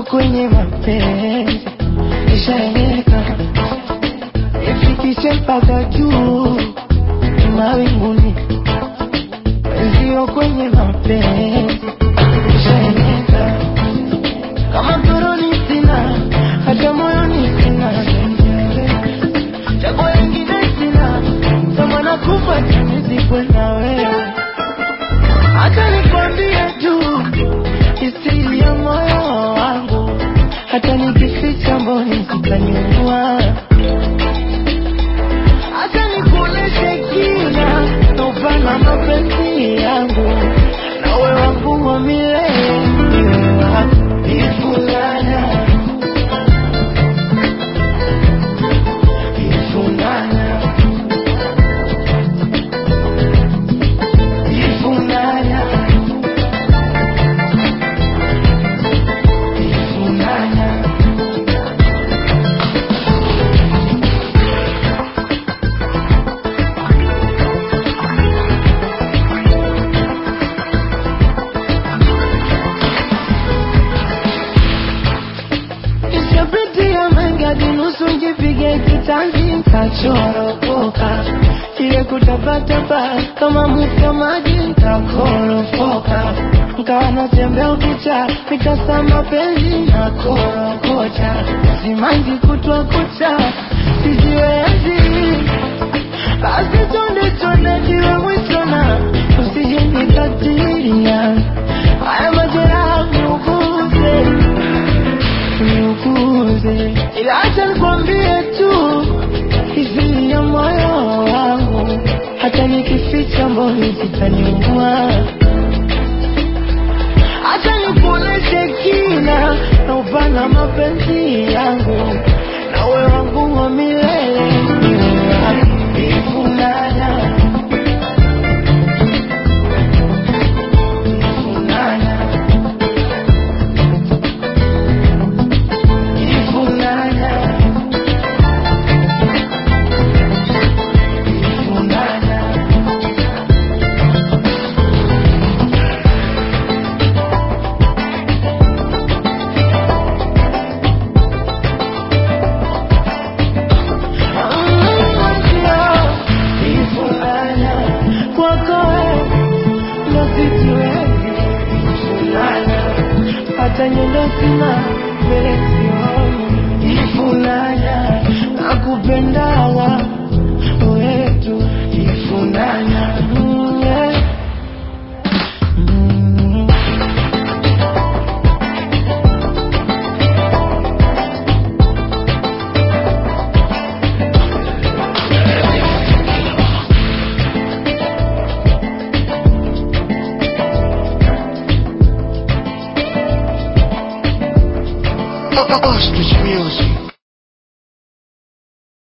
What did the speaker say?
kwenye mapenzi nishaeleka, nifikishe mpaka juu mawinguni. Sio kwenye mapenzi nishaeleka, kama mtoroni sina, hata moyoni sina, chaguo lingine sina, kama nakufa nizikwe na wewe. Hata nikwambie tu siri ya moyo wangu, hata nikificha mboni zitaniua. Hata nikuoneshe kina na upana mapenzi yangu, na wewe wangu wa milele, wewe wangu ifunana, ifunana, ifunana, ifunana. Nishapitia mengi hadi nusu njipige kitanzi nikachoropoka, ile kutabataba kama muka maji nikakorofoka, nikawa natembea ukicha nikasa mapenzi na korokota, simanji kutwa kucha sijiwezi, basi tonde tonde kiwe mwitona, usije nikatiria haya majeraha niuguze, niuguze. Ila acha nikwambie tu siri ya moyo wangu, hata nikificha mboni zitaniua. Acha nikuoneshe kina na upana mapenzi yangu, na wewe wangu wa milele, wewe wangu ifunana, ifunana, ifunana, ifunana. Hata nyendo sina mbele sioni, ifunana, nakupendawa wetu, ifunana, yeah. Ostrich music.